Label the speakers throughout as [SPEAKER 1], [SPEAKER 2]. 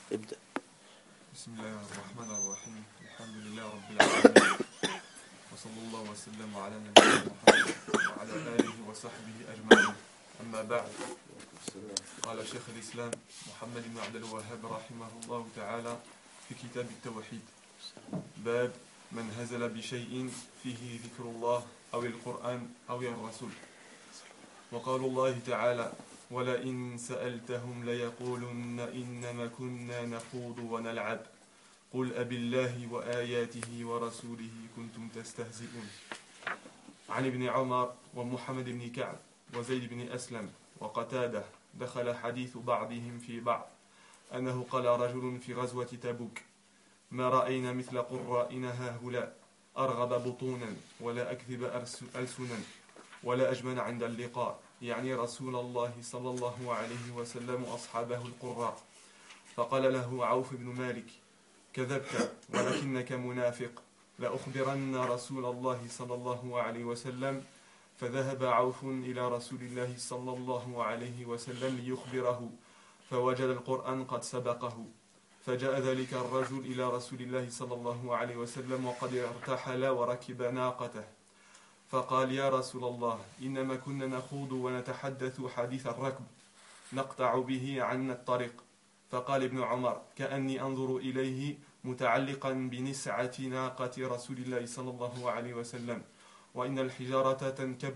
[SPEAKER 1] ابدأ.
[SPEAKER 2] بسم الله الرحمن الرحيم. الحمد لله رب العالمين، وصلى الله وسلم على نبينا محمد وعلى آله وصحبه أجمعين. أما بعد، قال شيخ الإسلام محمد بن عبد الوهاب رحمه الله تعالى في كتاب التوحيد: باب من هزل بشيء فيه ذكر الله أو القرآن أو الرسول. وقال الله تعالى: ولئن سألتهم ليقولن إنما كنا نخوض ونلعب قل أبالله وآياته ورسوله كنتم تستهزئون. عن ابن عمر ومحمد بن كعب وزيد بن أسلم وقتادة دخل حديث بعضهم في بعض أنه قال رجل في غزوة تبوك: ما رأينا مثل قرائنا هؤلاء أرغب بطونا ولا أكذب ألسنا ولا أجمن عند اللقاء، يعني رسول الله صلى الله عليه وسلم وأصحابه القراء. فقال له عوف بن مالك: كذبت ولكنك منافق، لأخبرن رسول الله صلى الله عليه وسلم. فذهب عوف إلى رسول الله صلى الله عليه وسلم ليخبره، فوجد القرآن قد سبقه. فجاء ذلك الرجل إلى رسول الله صلى الله عليه وسلم وقد ارتحل وركب ناقته، فقال: يا رسول الله، إنما كنا نخوض ونتحدث حديث الركب نقطع به عنا الطريق. فقال ابن عمر: كأني أنظر إليه متعلقا بنسعة ناقة رسول الله صلى الله عليه وسلم، وإن الحجارة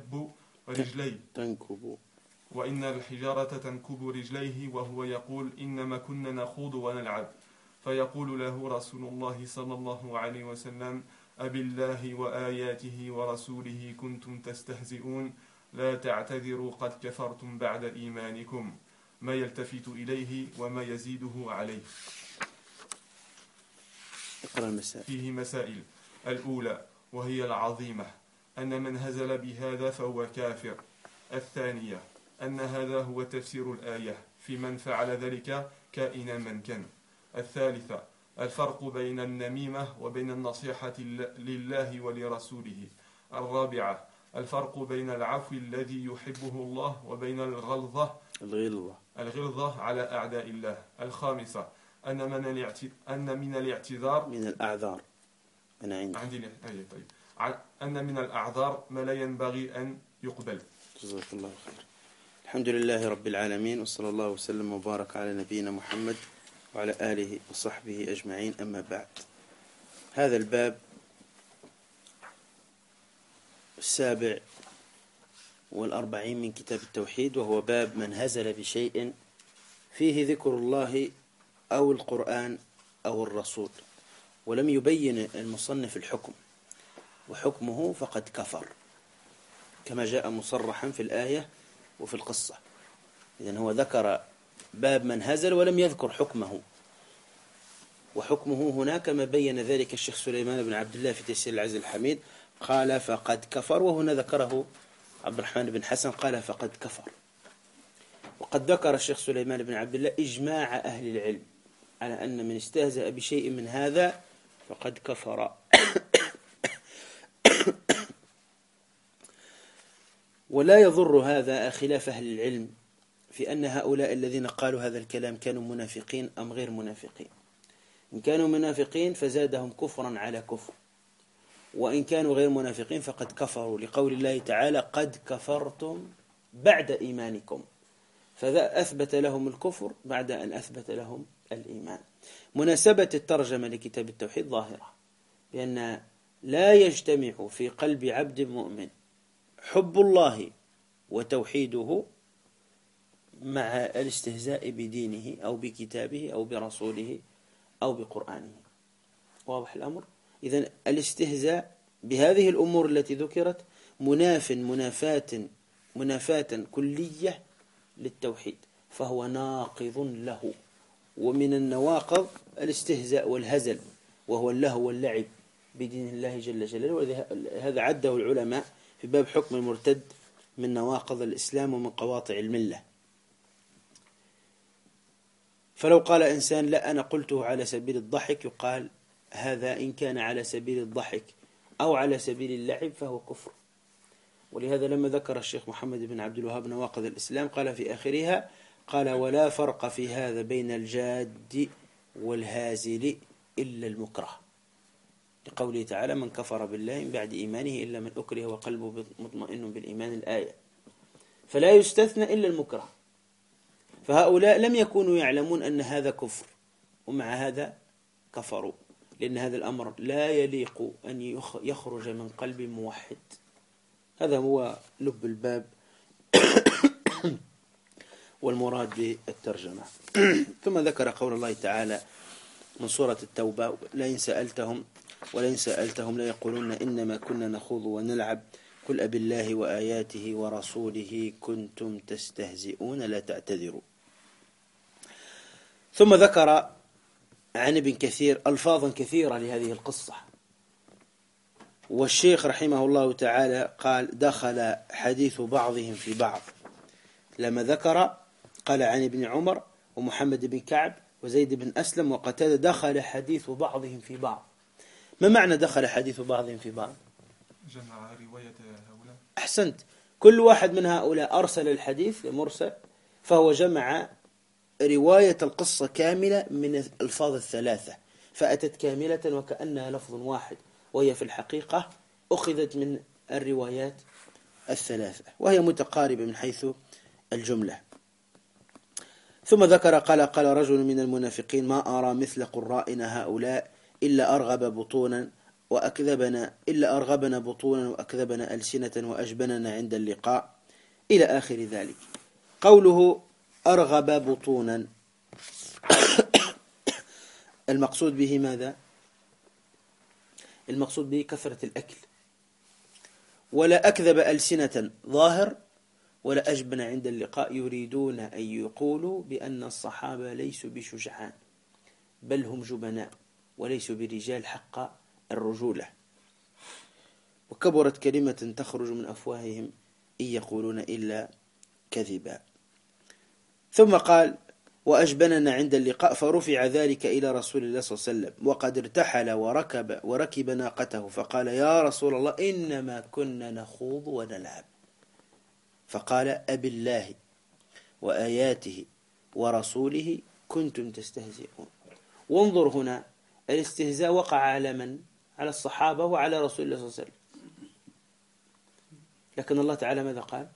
[SPEAKER 2] تنكب رجليه وهو يقول: إنما كنا نخوض ونلعب. فيقول له رسول الله صلى الله عليه وسلم: أبالله وآياته ورسوله كنتم تستهزئون، لا تعتذروا قد كفرتم بعد إيمانكم، ما يلتفت إليه وما يزيده عليه. فيه مسائل. الأولى وهي العظيمة: أن من هزل بهذا فهو كافر. الثانية أن هذا هو تفسير الآية في من فعل ذلك كائنا من كان. الثالثة الفرق بين النميمة وبين النصيحة لله ولرسوله. الرابعة الفرق بين العفو الذي يحبه الله وبين الغلظة على أعداء الله. الخامسة أن من الاعتذار أن من الأعذار ما لا ينبغي أن يقبل.
[SPEAKER 1] جزاك الله خير. الحمد لله رب العالمين، وصلى الله وسلم وبارك على نبينا محمد وعلى آله وصحبه أجمعين. أما بعد، هذا الباب 47 من كتاب التوحيد، وهو باب من هزل بشيء فيه ذكر الله أو القرآن أو الرسول. ولم يبين المصنف الحكم، وحكمه فقد كفر كما جاء مصرحا في الآية وفي القصة. إذن هو ذكر باب من هزل ولم يذكر حكمه، وحكمه هنا كما بين ذلك الشيخ سليمان بن عبد الله في تيسير العزيز الحميد، قال فقد كفر، وهنا ذكره عبد الرحمن بن حسن قال فقد كفر. وقد ذكر الشيخ سليمان بن عبد الله إجماع أهل العلم على أن من استهزأ بشيء من هذا فقد كفر. ولا يضر هذا خلاف أهل العلم في أن هؤلاء الذين قالوا هذا الكلام كانوا منافقين أم غير منافقين. إن كانوا منافقين فزادهم كفرا على كفر، وإن كانوا غير منافقين فقد كفروا، لقول الله تعالى: قد كفرتم بعد إيمانكم، فذا أثبت لهم الكفر بعد أن أثبت لهم الإيمان. مناسبة الترجمة لكتاب التوحيد ظاهرة، بأن لا يجتمع في قلب عبد مؤمن حب الله وتوحيده مع الاستهزاء بدينه أو بكتابه أو برسوله أو بقرآنه. واضح الأمر؟ إذن الاستهزاء بهذه الأمور التي ذكرت منافاة كلية للتوحيد، فهو ناقض له. ومن النواقض الاستهزاء والهزل، وهو اللهو واللعب بدين الله جل جلاله. هذا عده العلماء في باب حكم المرتد من نواقض الإسلام ومن قواطع الملة. فلو قال إنسان: لا، أنا قلته على سبيل الضحك، يقال هذا إن كان على سبيل الضحك أو على سبيل اللعب فهو كفر. ولهذا لما ذكر الشيخ محمد بن عبد الوهاب نواقض الإسلام قال في آخرها: قال: ولا فرق في هذا بين الجاد والهازل إلا المكره، لقوله تعالى: من كفر بالله من بعد إيمانه إلا من أكره وقلبه مطمئن بالإيمان، الآية. فلا يستثنى إلا المكره. فهؤلاء لم يكونوا يعلمون أن هذا كفر، ومع هذا كفروا، لأن هذا الأمر لا يليق أن يخرج من قلب موحد. هذا هو لب الباب والمراد بالترجمة. ثم ذكر قول الله تعالى من سورة التوبة: ولئن سألتهم ليقولون إنما كنا نخوض ونلعب قل أب الله وآياته ورسوله كنتم تستهزئون لا تعتذروا. ثم ذكر عن ابن كثير ألفاظا كثيرة لهذه القصة، والشيخ رحمه الله تعالى قال: دخل حديث بعضهم في بعض. لما ذكر قال عن ابن عمر ومحمد بن كعب وزيد بن أسلم وقتادة: دخل حديث بعضهم في بعض. ما معنى دخل حديث بعضهم في بعض؟
[SPEAKER 2] جمع رواية هؤلاء.
[SPEAKER 1] أحسنت. كل واحد من هؤلاء أرسل الحديث مرسل، فهو جمع رواية القصة كاملة من الألفاظ الثلاثة، فأتت كاملة وكأنها لفظ واحد، وهي في الحقيقة أخذت من الروايات الثلاثة، وهي متقاربة من حيث الجملة. ثم ذكر قال رجل من المنافقين: ما أرى مثل قرائنا هؤلاء إلا أرغبنا بطونا وأكذبنا ألسنة وأجبننا عند اللقاء، إلى آخر ذلك. قوله أرغب بطونا المقصود به ماذا؟ المقصود به كثرة الأكل. ولا أكذب ألسنة ظاهر، ولا أجبن عند اللقاء، يريدون أن يقولوا بأن الصحابة ليسوا بشجعان، بل هم جبناء وليسوا برجال حق الرجولة، وكبرت كلمة تخرج من أفواههم إن يقولون إلا كذبا. ثم قال: وأجبننا عند اللقاء، فرفع ذلك إلى رسول الله صلى الله عليه وسلم وقد ارتحل وركب ناقته، فقال: يا رسول الله إنما كنا نخوض ونلعب. فقال: أب الله وآياته ورسوله كنتم تستهزئون. وانظر هنا، الاستهزاء وقع على من؟ على الصحابة وعلى رسول الله صلى الله عليه وسلم، لكن الله تعالى ماذا قال؟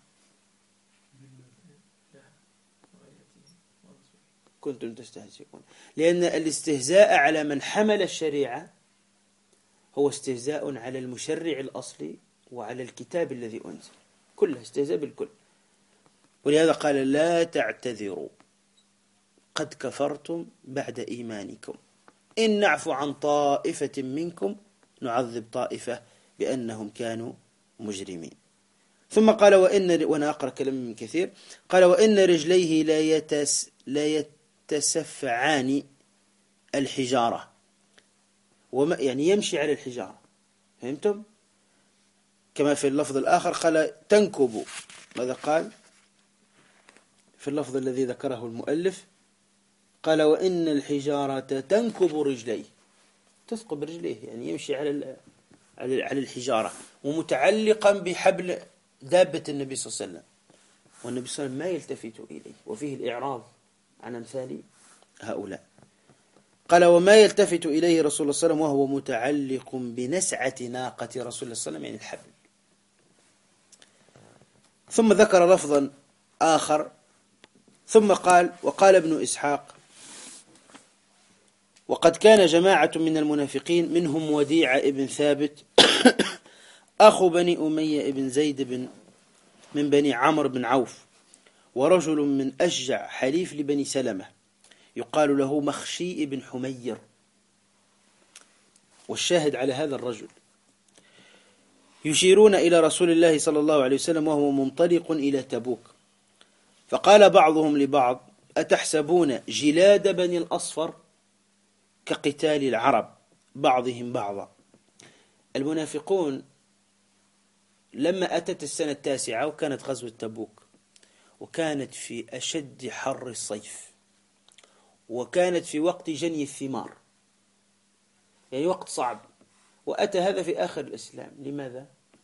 [SPEAKER 1] كنتم تستهزئون. لأن الاستهزاء على من حمل الشريعة هو استهزاء على المشرع الأصلي وعلى الكتاب الذي أنزل، كله استهزاء بالكل. ولهذا قال: لا تعتذروا قد كفرتم بعد إيمانكم إن نعفو عن طائفة منكم نعذب طائفة بأنهم كانوا مجرمين. ثم قال: وأنا أقرأ كلام من كثير، قال: وإن رجليه لا يتسفعان الحجارة، يعني يمشي على الحجارة، فهمتم؟ كما في اللفظ الآخر قال: تنكب. ماذا قال في اللفظ الذي ذكره المؤلف؟ قال: وإن الحجارة تنكب رجليه، تثقب رجليه، يعني يمشي على الحجارة، ومتعلقا بحبل دابة النبي صلى الله عليه وسلم، والنبي صلى الله عليه وسلم ما يلتفت إليه، وفيه الإعراض عن أمثال هؤلاء. قال: وما يلتفت إليه رسول الله صلى الله عليه وسلم وهو متعلق بنسعة ناقة رسول الله صلى الله عليه وسلم، يعني الحبل. ثم ذكر لفظا آخر، ثم قال: وقال ابن إسحاق: وقد كان جماعة من المنافقين منهم وديع ابن ثابت أخو بني أمية ابن زيد من بني عمرو بن عوف، ورجل من أشجع حليف لبني سلمة يقال له مخشي بن حمير. والشاهد على هذا الرجل يشيرون إلى رسول الله صلى الله عليه وسلم وهو منطلق إلى تبوك، فقال بعضهم لبعض: أتحسبون جلاد بني الأصفر كقتال العرب بعضهم بعضا. المنافقون لما أتت السنة 9 وكانت غزوة تبوك، وكانت في أشد حر الصيف، وكانت في وقت جني الثمار، يعني وقت صعب، وأتى هذا في آخر الإسلام. لماذا؟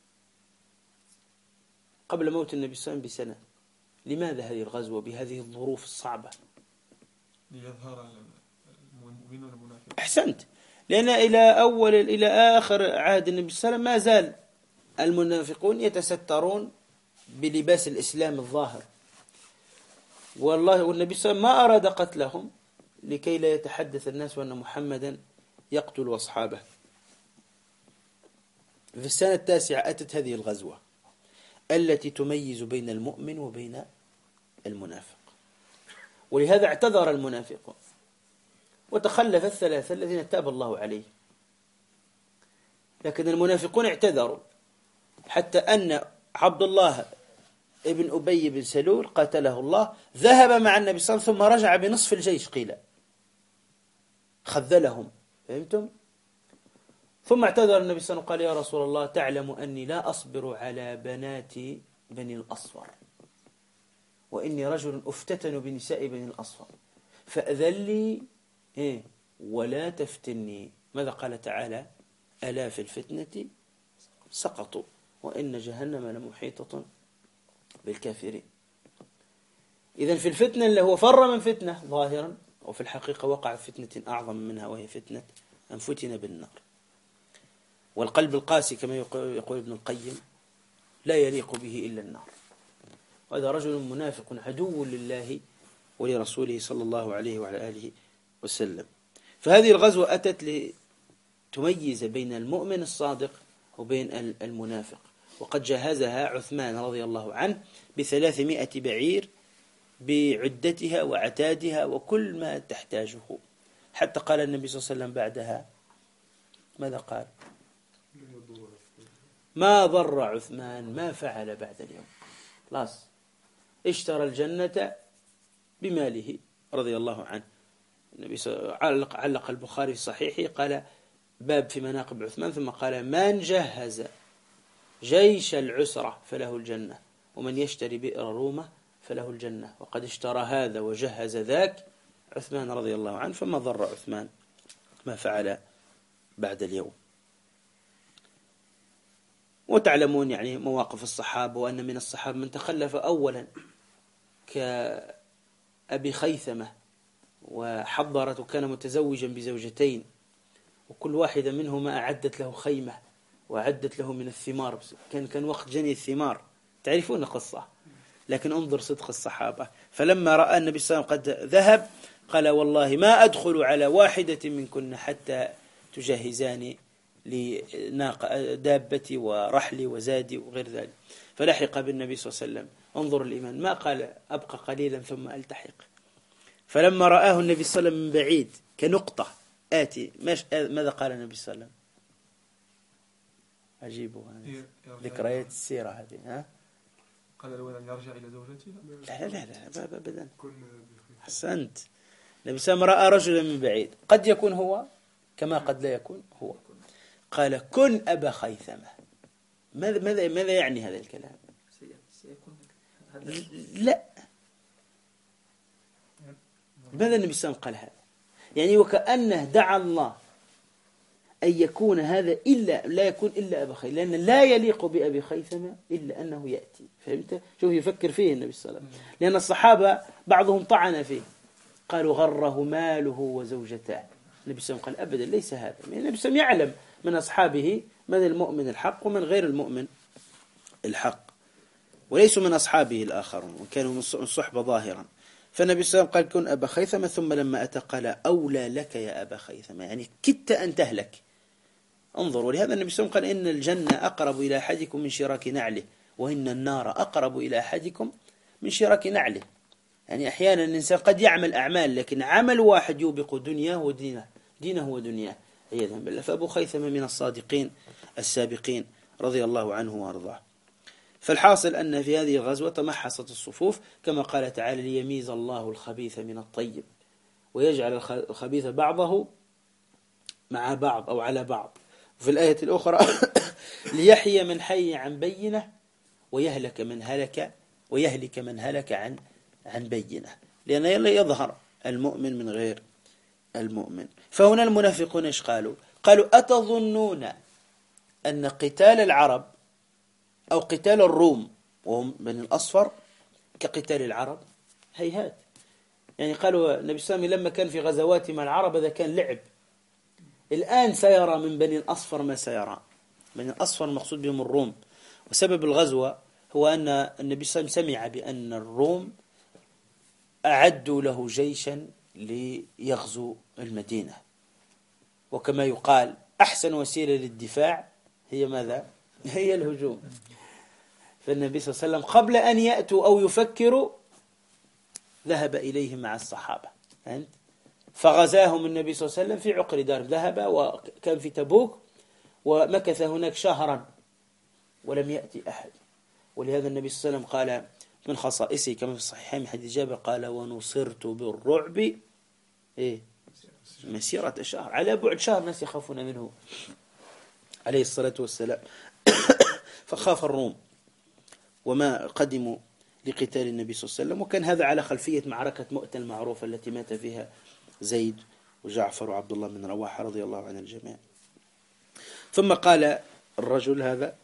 [SPEAKER 1] قبل موت النبي صلى الله عليه وسلم بسنة. لماذا هذه الغزوة بهذه الظروف الصعبة؟
[SPEAKER 2] ليظهر
[SPEAKER 1] أحسنت. لأن إلى آخر عهد النبي صلى الله عليه وسلم ما زال المنافقون يتسترون بلباس الإسلام الظاهر، والنبي صلى الله عليه وسلم ما أراد قتلهم لكي لا يتحدث الناس أن محمدا يقتل أصحابه. في السنة 9 أتت هذه الغزوة التي تميز بين المؤمن وبين المنافق، ولهذا اعتذر المنافقون وتخلف الثلاثة الذين تاب الله عليه، لكن المنافقون اعتذروا، حتى أن عبد الله ابن أبي بن سلول قاتله الله ذهب مع النبي صلى الله عليه وسلم ثم رجع بنصف الجيش، قيل خذلهم، فهمتم؟ ثم اعتذر النبي صلى الله عليه وسلم قال يا رسول الله تعلم أني لا أصبر على بنات بني الأصفر، وإني رجل أفتتن بنساء بني الأصفر، فأذن لي ولا تفتني. ماذا قال تعالى؟ ألا في الفتنة سقطوا وإن جهنم لمحيطة بالكافرين. إذن في الفتنة اللي هو فر من فتنة ظاهرا، وفي الحقيقة وقع في فتنة أعظم منها، وهي فتنة أن فتن بالنار. والقلب القاسي كما يقول ابن القيم لا يليق به إلا النار، وهذا رجل منافق عدو لله ولرسوله صلى الله عليه وعلى آله وسلم. فهذه الغزوة أتت لتميز بين المؤمن الصادق وبين المنافق، وقد جهزها عثمان رضي الله عنه ب300 بعير بعدتها وعتادها وكل ما تحتاجه، حتى قال النبي صلى الله عليه وسلم بعدها ماذا قال؟ ما ضر عثمان ما فعل بعد اليوم، خلاص اشترى الجنة بماله رضي الله عنه. النبي علق البخاري في صحيحه قال باب في مناقب عثمان، ثم قال من جهز جيش العسرة فله الجنة، ومن يشتري بئر رومة فله الجنة، وقد اشترى هذا وجهز ذاك عثمان رضي الله عنه، فما ضر عثمان ما فعل بعد اليوم. وتعلمون يعني مواقف الصحابة، وأن من الصحابة من تخلف أولا كأبي خيثمة وحضرت، وكان متزوجا بزوجتين، وكل واحدة منهما أعدت له خيمة وأعدت له من الثمار، كان وقت جني الثمار، تعرفون قصة، لكن انظر صدق الصحابة. فلما رأى النبي صلى الله عليه وسلم قد ذهب قال والله ما أدخل على واحدة منكن حتى تجهزاني لدابتي ورحلي وزادي وغير ذلك. فلحق بالنبي صلى الله عليه وسلم، انظر الإيمان، ما قال أبقى قليلا ثم ألتحق. فلما رآه النبي صلى الله عليه وسلم من بعيد كنقطة آتي، ماذا قال النبي صلى الله عليه وسلم؟ عجيب ذكريات السيرة هذه، ها؟
[SPEAKER 2] قال له أن يرجع إلى زوجته؟
[SPEAKER 1] لا أبدا. أحسنت. النبي صلى الله عليه وسلم رأى رجلا من بعيد، قد يكون هو كما قد لا يكون هو، قال كن أبا خيثمة. ماذا يعني هذا الكلام؟ لا، ماذا النبي صلى الله عليه وسلم قال هذا؟ يعني وكأنه دعا الله أن يكون هذا لا يكون إلا أبا خيثمة، لأن لا يليق بأبي خيثمة إلا أنه يأتي. فهمت؟ شوف يفكر فيه النبي صلى الله عليه وسلم، لأن الصحابة بعضهم طعن فيه، قالوا غره ماله وزوجته. النبي صلى الله عليه وسلم قال أبدا ليس هذا. النبي صلى الله عليه وسلم يعلم من أصحابه من المؤمن الحق ومن غير المؤمن الحق، وليسوا من أصحابه الآخرون، وكانوا من صحبة ظاهرا. فالنبي صلى الله عليه وسلم قال كن أبا خيثمة، ثم لما أتى قال أولى لك يا أبا خيثمة، يعني كدت أن تهلك. انظروا، ولهذا النبي صلى الله عليه وسلم قال إن الجنة أقرب إلى أحدكم من شراك نعله، وإن النار أقرب إلى أحدكم من شراك نعله. يعني أحيانا الإنسان قد يعمل أعمال، لكن عمل واحد يوبق دنياه ودينه ودنياه عياذا بالله. فأبو خيثمة من الصادقين السابقين رضي الله عنه وأرضاه. فالحاصل أن في هذه الغزوة تمحصت الصفوف كما قال تعالى ليميز الله الخبيث من الطيب ويجعل الخبيث بعضه مع بعض أو على بعض. وفي الآية الأخرى ليحيى من حي عن بينة ويهلك من هلك عن بينة، لأن يظهر المؤمن من غير المؤمن. فهنا المنافقون ايش قالوا؟ أتظنون أن قتال العرب أو قتال الروم وهم بني الأصفر كقتال العرب؟ هيهات. يعني قالوا النبي صلى الله عليه وسلم لما كان في غزوات مع العرب هذا كان لعب، الآن سيرى من بني الأصفر ما سيرى. بني الأصفر المقصود بهم الروم. وسبب الغزوة هو أن النبي صلى الله عليه وسلم سمع بأن الروم أعدوا له جيشا ليغزو المدينة، وكما يقال أحسن وسيلة للدفاع هي ماذا؟ هي الهجوم. فالنبي صلى الله عليه وسلم قبل أن يأتوا أو يفكروا ذهب إليهم مع الصحابة، فغزاهم النبي صلى الله عليه وسلم في عقر دار. ذهب وكان في تبوك ومكث هناك شهرا ولم يأتي أحد. ولهذا النبي صلى الله عليه وسلم قال من خصائصه كما في الصحيحين من حديث جابر قال ونصرت بالرعب مسيرة شهر، على بعد شهر الناس يخافون منه عليه الصلاة والسلام. فخاف الروم وما قدموا لقتال النبي صلى الله عليه وسلم. وكان هذا على خلفية معركة مؤتة المعروفة التي مات فيها زيد وجعفر وعبد الله بن رواحة رضي الله عن الجميع. ثم قال الرجل هذا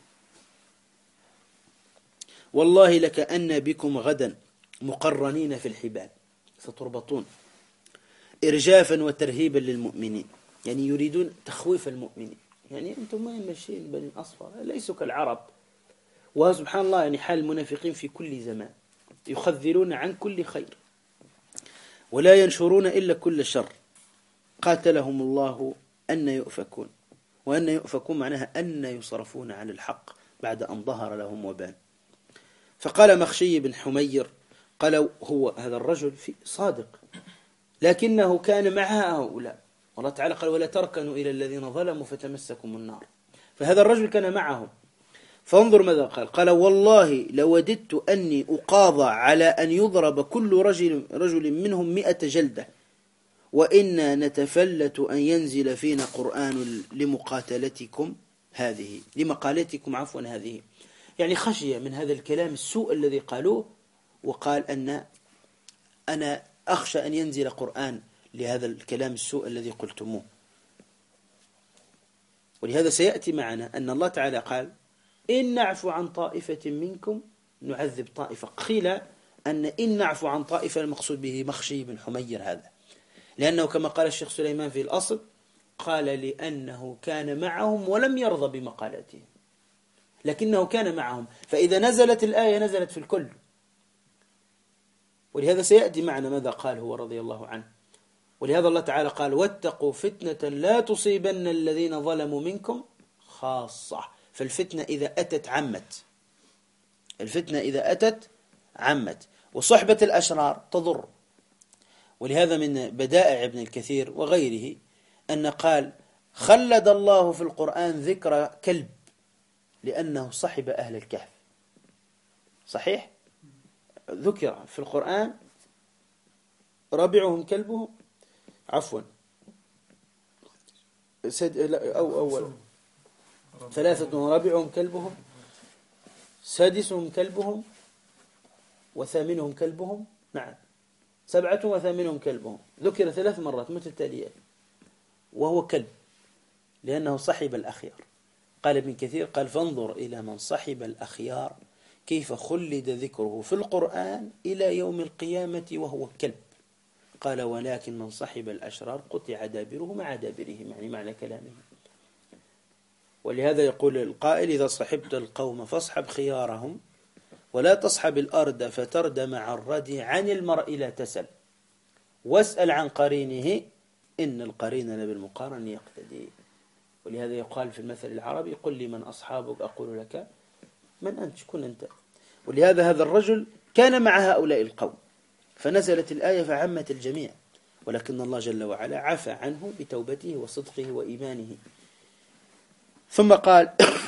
[SPEAKER 1] والله لكأن بكم غدا مقرنين في الحبال، ستربطون إرجافا وترهيبا للمؤمنين، يعني يريدون تخويف المؤمنين. يعني أنتم ما ماشيين بني الأصفر ليسوا كالعرب. وسبحان الله يعني حال المنافقين في كل زمان، يخذلون عن كل خير ولا ينشرون إلا كل شر. قاتلهم الله أن يؤفكون، وأن يؤفكون معناها أن يصرفون عن الحق بعد أن ظهر لهم وبان. فقال مخشي بن حمير قال هو هذا الرجل صادق لكنه كان مع هؤلاء، والله تعالى قال ولا تركنوا إلى الذين ظلموا فتمسكم النار. فهذا الرجل كان معهم. فانظر ماذا قال والله لوددت أني أقاضى على أن يضرب كل رجل منهم 100 جلدة، وإنا نتفلت أن ينزل فينا قرآن لمقاتلتكم هذه، لمقالتكم عفوا هذه. يعني خشية من هذا الكلام السوء الذي قالوه، وقال أنا أخشى أن ينزل قرآن لهذا الكلام السوء الذي قلتموه. ولهذا سيأتي معنا أن الله تعالى قال إن نعفو عن طائفة منكم نعذب طائفة. قيل أن إن نعفو عن طائفة المقصود به مخشي بن حمير هذا، لأنه كما قال الشيخ سليمان في الأصل قال لأنه كان معهم ولم يرضى بمقالاتهم، لكنه كان معهم، فإذا نزلت الآية نزلت في الكل. ولهذا سيأتي معنا ماذا قال هو رضي الله عنه. ولهذا الله تعالى قال واتقوا فتنة لا تصيبن الذين ظلموا منكم خاصة. فالفتنة إذا أتت عمت، الفتنة إذا أتت عمت، وصحبة الأشرار تضر. ولهذا من بدائع ابن الكثير وغيره أن قال خلد الله في القرآن ذكر كلب لأنه صحب أهل الكهف. صحيح؟ ذكر في القرآن رابعهم كلبهم، عفوا أول 3 رابعهم كلبهم، سادسهم كلبهم، وثامنهم كلبهم، نعم 7 وثامنهم كلبهم. ذكر 3 مرات متتاليات وهو كلب لأنه صحب الأخيار. قال ابن كثير قال فانظر إلى من صحب الأخيار كيف خلد ذكره في القرآن إلى يوم القيامة وهو كلب. قال ولكن من صحب الأشرار قطع دابره مع دابرهم، يعني معنى كلامه. ولهذا يقول القائل إذا صحبت القوم فاصحب خيارهم ولا تصحب الأرض فترد مع الردي، عن المرء لا تسل واسأل عن قرينه إن القرين بالمقارن يقتدي. ولهذا يقال في المثل العربي قل لي من أصحابك أقول لك من أنت، شكون أنت. ولهذا هذا الرجل كان مع هؤلاء القوم فنزلت الآية فعمت الجميع، ولكن الله جل وعلا عفى عنه بتوبته وصدقه وإيمانه. ثم قال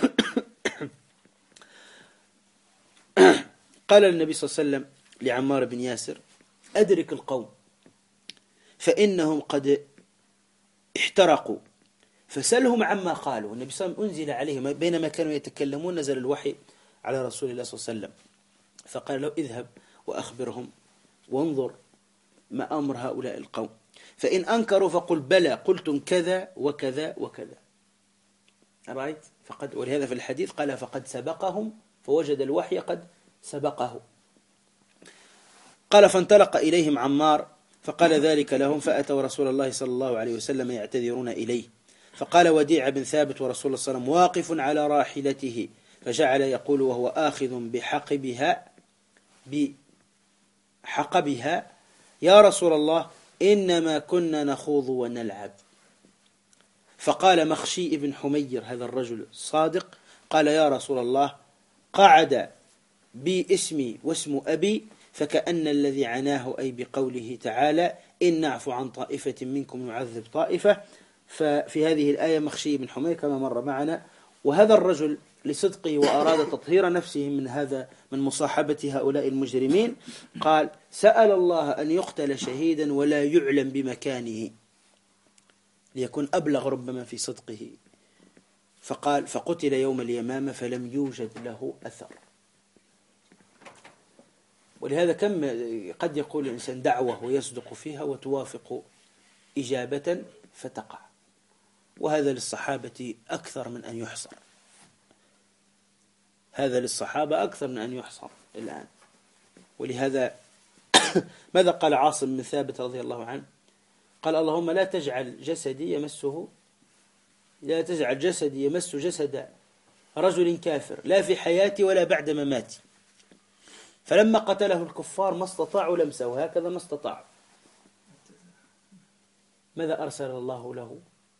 [SPEAKER 1] قال النبي صلى الله عليه وسلم لعمار بن ياسر أدرك القوم فإنهم قد احترقوا فسلهم عما قالوا. النبي صلى الله عليه وسلم أنزل عليهم بينما كانوا يتكلمون نزل الوحي على رسول الله صلى الله عليه وسلم، فقال له اذهب وأخبرهم وانظر ما أمر هؤلاء القوم، فإن أنكروا فقل بلى قلتم كذا وكذا وكذا. رأيت؟ ولهذا في الحديث قال فقد سبقهم، فوجد الوحي قد سبقه. قال فانطلق إليهم عمار فقال ذلك لهم، فأتوا رسول الله صلى الله عليه وسلم يعتذرون إليه، فقال وديع بن ثابت ورسول الله صلى الله عليه وسلم واقف على راحلته، فجعل يقول وهو آخذ بحقبها يا رسول الله إنما كنا نخوض ونلعب. فقال مخشي بن حمير، هذا الرجل الصادق، قال يا رسول الله قعد بي اسمي واسم أبي، فكأن الذي عناه أي بقوله تعالى إن نعفو عن طائفة منكم يعذب طائفة. ففي هذه الآية مخشي بن حمير كما مر معنا. وهذا الرجل لصدقه وأراد تطهير نفسه من مصاحبة هؤلاء المجرمين قال سأل الله أن يقتل شهيدا ولا يعلم بمكانه، ليكون أبلغ ربما في صدقه. فقال فقتل يوم اليمامة فلم يوجد له أثر. ولهذا كم قد يقول الإنسان دعوة ويصدق فيها وتوافق إجابة فتقع، وهذا للصحابة أكثر من أن يحصر، هذا للصحابة أكثر من أن يحصر الآن. ولهذا ماذا قال عاصم بن ثابت رضي الله عنه؟ قال اللهم لا تجعل جسدي يمس جسد رجل كافر لا في حياتي ولا بعد مماتي. فلما قتله الكفار ما استطاعوا لمسه، وهكذا ما استطاعوا. ماذا أرسل الله له؟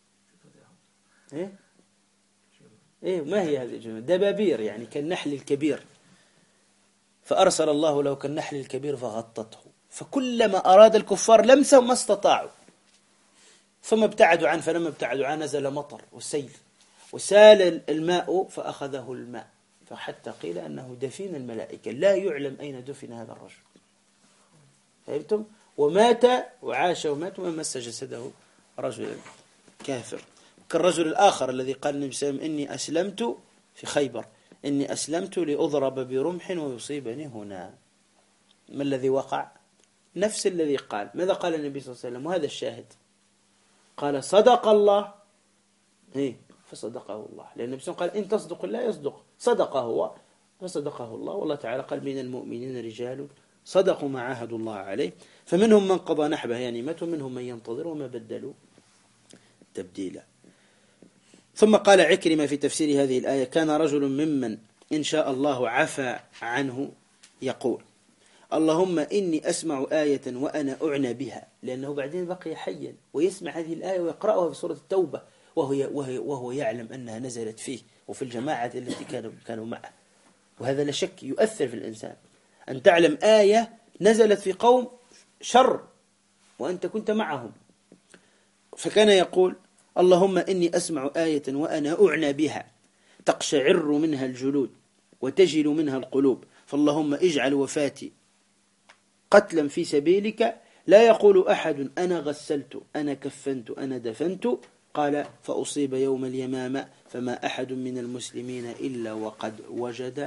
[SPEAKER 1] ما هي هذه الجملة؟ دبابير، يعني كالنحل الكبير. فأرسل الله له كالنحل الكبير فغطته، فكلما أراد الكفار لمسه ما استطاعوا، ثم ابتعدوا عنه. فلما ابتعدوا عنه نزل مطر والسيل وسال الماء فأخذه الماء، فحتى قيل أنه دفين الملائكة، لا يعلم أين دفن هذا الرجل. فهمتم؟ ومات وعاش ومات وما مس جسده رجل كافر. كالرجل الآخر الذي قال النبي صلى الله عليه وسلم إني أسلمت في خيبر، إني أسلمت لأضرب برمح ويصيبني هنا. ما الذي وقع؟ نفس الذي قال. ماذا قال النبي صلى الله عليه وسلم؟ وهذا الشاهد، قال صدق الله، فصدقه الله، لأن النبي صلى الله عليه وسلم قال إن تصدق الله يصدق، صدقه هو فصدقه الله. والله تعالى قال من المؤمنين رجال صدقوا ما عاهدوا الله عليه، فمنهم من قضى نحبه يعني مات، ومنهم من ينتظر وما بدلوا تبديلا. ثم قال عكرمة في تفسير هذه الآية كان رجل ممن إن شاء الله عفى عنه يقول اللهم إني أسمع آية وأنا أعنى بها، لأنه بعدين بقي حيا ويسمع هذه الآية ويقرأها في سورة التوبة وهو يعلم أنها نزلت فيه وفي الجماعة التي كانوا معه. وهذا لا شك يؤثر في الإنسان، أن تعلم آية نزلت في قوم شر وأنت كنت معهم. فكان يقول اللهم إني أسمع آية وأنا أعنى بها تقشعر منها الجلود وتجل منها القلوب، فاللهم اجعل وفاتي قتلا في سبيلك لا يقول أحد أنا غسلت أنا كفنت أنا دفنت. قال فأصيب يوم اليمامة فما أحد من المسلمين إلا وقد وجد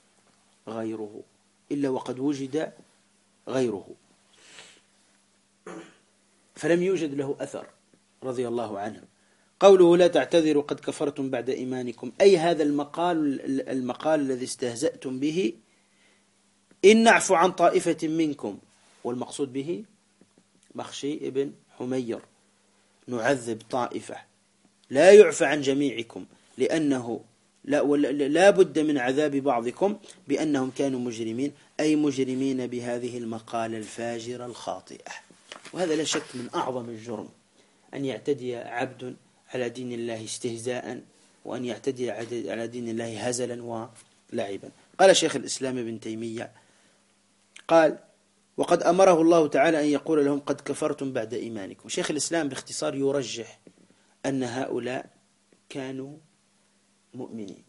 [SPEAKER 1] غيره فلم يوجد له أثر رضي الله عنه. قوله لا تعتذروا قد كفرتم بعد إيمانكم، أي هذا المقال الذي استهزأتم به إن نعفو عن طائفة منكم، والمقصود به مخشي ابن حمير، نعذب طائفة، لا يعفى عن جميعكم لأنه لا بد من عذاب بعضكم بأنهم كانوا مجرمين، أي مجرمين بهذه المقالة الفاجرة الخاطئة. وهذا لا شك من أعظم الجرم، أن يعتدي عبد على دين الله استهزاء، وأن يعتدي على دين الله هزلا ولعبا. قال شيخ الإسلام ابن تيمية قال وقد أمره الله تعالى أن يقول لهم قد كفرتم بعد إيمانكم. شيخ الإسلام باختصار يرجح أن هؤلاء كانوا مؤمنين،